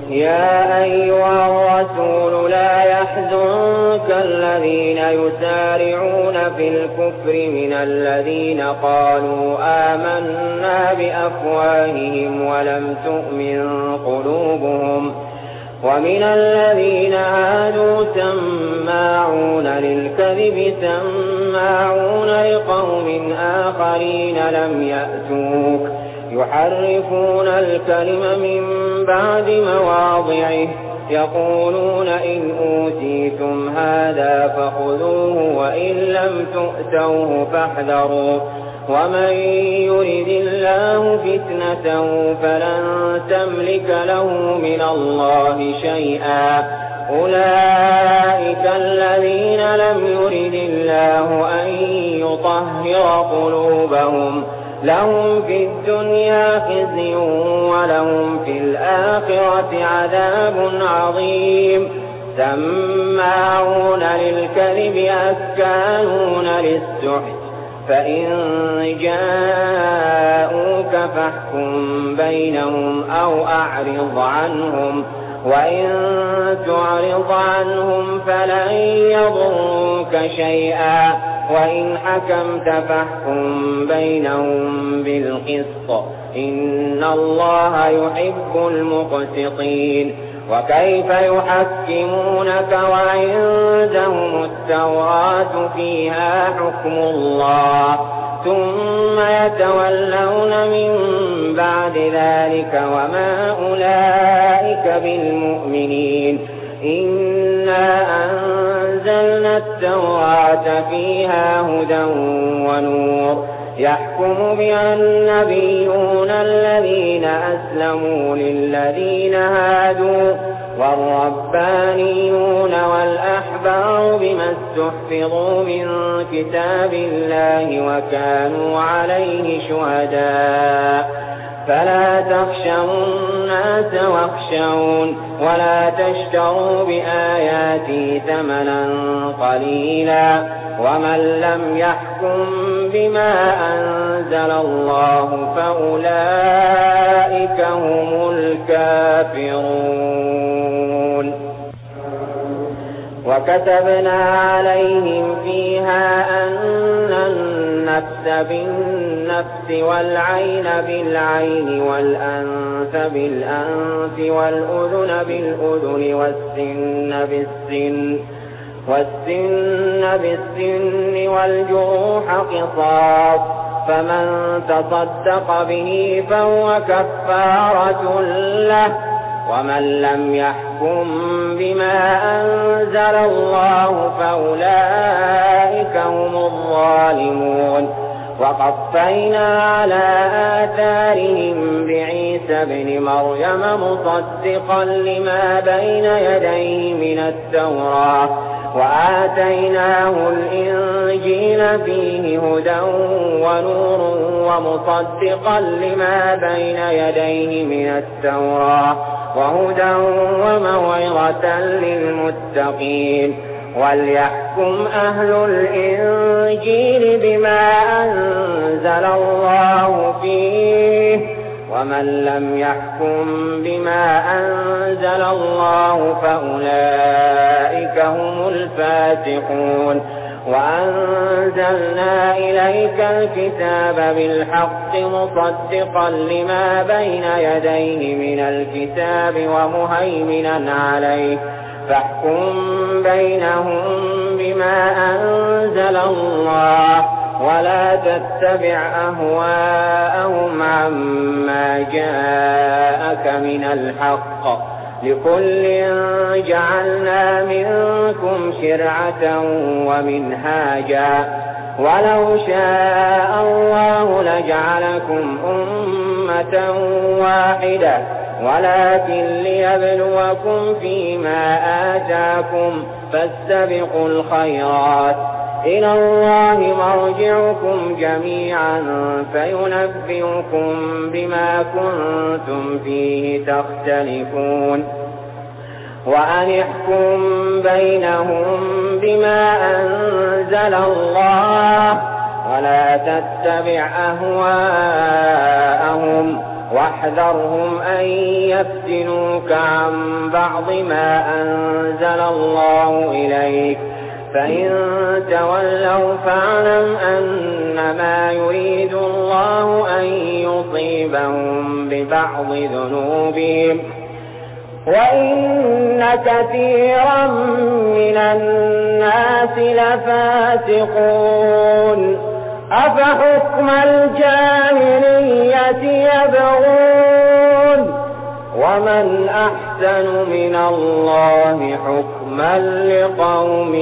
يا أيها الرسول لا يحزنك الذين يسارعون في الكفر من الذين قالوا آمنا بأفواههم ولم تؤمن قلوبهم ومن الذين عادوا سماعون للكذب سماعون لقوم آخرين لم يأتوك يحرفون الكلم من بعد مواضعه يقولون إن أوتيتم هذا فخذوه وإن لم تؤتوه فاحذروا ومن يرد الله فتنته فلن تملك له من الله شيئا أولئك الذين لم يرد الله أن يطهر قلوبهم لهم في الدنيا خزي ولهم في الآخرة عذاب عظيم سماعون للكذب أكالون للسحت فإن جاءوك فاحكم بينهم أو أعرض عنهم وإن تعرض عنهم فلن يضروك شيئا وإن حكمت فاحكم بينهم بالقسط إن الله يحب المقسطين وكيف يحكمونك وعندهم التوراة فيها حكم الله ثم يتولون من بعد ذلك وما أولئك بالمؤمنين إنا أنزلنا التوراة فيها هدى ونور يحكم بها النبيون الذين أسلموا للذين هادوا والربانيون والأحبار بما استحفظوا من كتاب الله وكانوا عليه شهداء فلا تخشوا الناس واخشون ولا تشتروا بآياتي ثمنا قليلا ومن لم يحكم بما أنزل الله فأولئك هم الكافرون وكتبنا عليهم فيها أن النفس بالنفس والعين بالعين والأنف بالأنف والأذن بالأذن والسن بالسن والجروح قصاص فمن تصدق به فهو كفارة له ومن لم يحكم بما أنزل الله فأولئك هم الظالمون وقفينا على آثارهم بعيسى ابن مريم مصدقا لما بين يديه من التوراة وآتيناه الإنجيل فيه هدى ونور ومصدقا لما بين يديه من التوراة وهدى وموعظة للمتقين وليحكم أهل الإنجيل بما أنزل الله فيه ومن لم يحكم بما أنزل الله فأولئك هم الفاسقون وأنزلنا إليك الكتاب بالحق مصدقا لما بين يديه من الكتاب ومهيمنا عليه فاحكم بينهم بما أنزل الله ولا تتبع أهواءهم عما جاءك من الحق لكل جعلنا منكم شرعة ومنهاجا ولو شاء الله لجعلكم أمة واحدة ولكن ليبلوكم فيما آتاكم فاستبقوا الخيرات إلى الله مرجعكم جميعا فينبئكم بما كنتم فيه تختلفون وأن احكم بينهم بما أنزل الله ولا تتبع أهواءهم واحذرهم أن يفتنوك عن بعض ما أنزل الله إليك فإن تولوا فاعلم أنما يريد الله أن يصيبهم ببعض ذنوبهم وإن كثيرا من الناس لفاسقون أفحكم الجاهلية يبغون ومن أحسن من الله حكما لقوم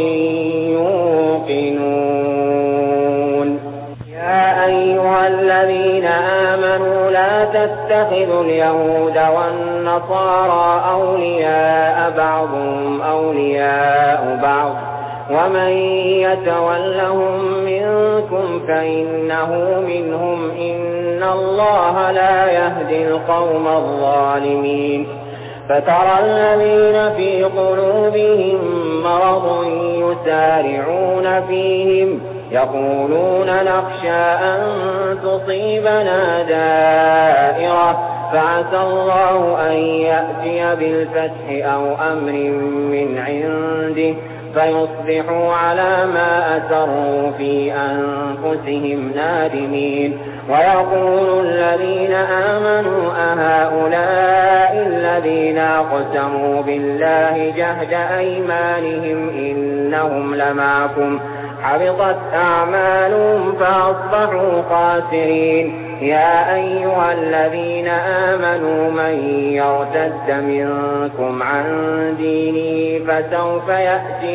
يوقنون يا أيها الذين آمنوا لا تتخذوا اليهود والنصارى أولياء بعضهم أولياء بعض ومن يتولهم منكم فإنه منهم إن الله لا يهدي القوم الظالمين فترى الذين في قلوبهم مرض يسارعون فيهم يقولون نخشى أن تصيبنا دائرة فعسى الله أن يأتي بالفتح أو أمر من عنده فيصبحوا على ما أسروا في أنفسهم نادمين ويقول الذين آمنوا أهؤلاء الذين أقسموا بالله جهد أيمانهم إنهم لمعكم حبطت أعمالهم فأصبحوا خاسرين يا أيها الذين آمنوا من يرتد منكم عن دينه فسوف يأتي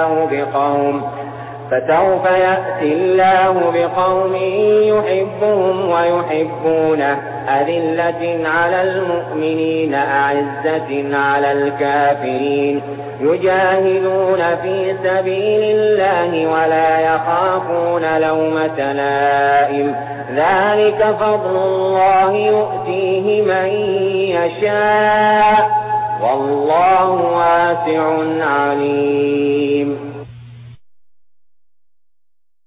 الله بقوم يحبهم ويحبونه أذلة على المؤمنين أعزة على الكافرين يجاهدون في سبيل الله ولا يخافون لومة لائم ذلك فضل الله يؤتيه من يشاء والله واسع عليم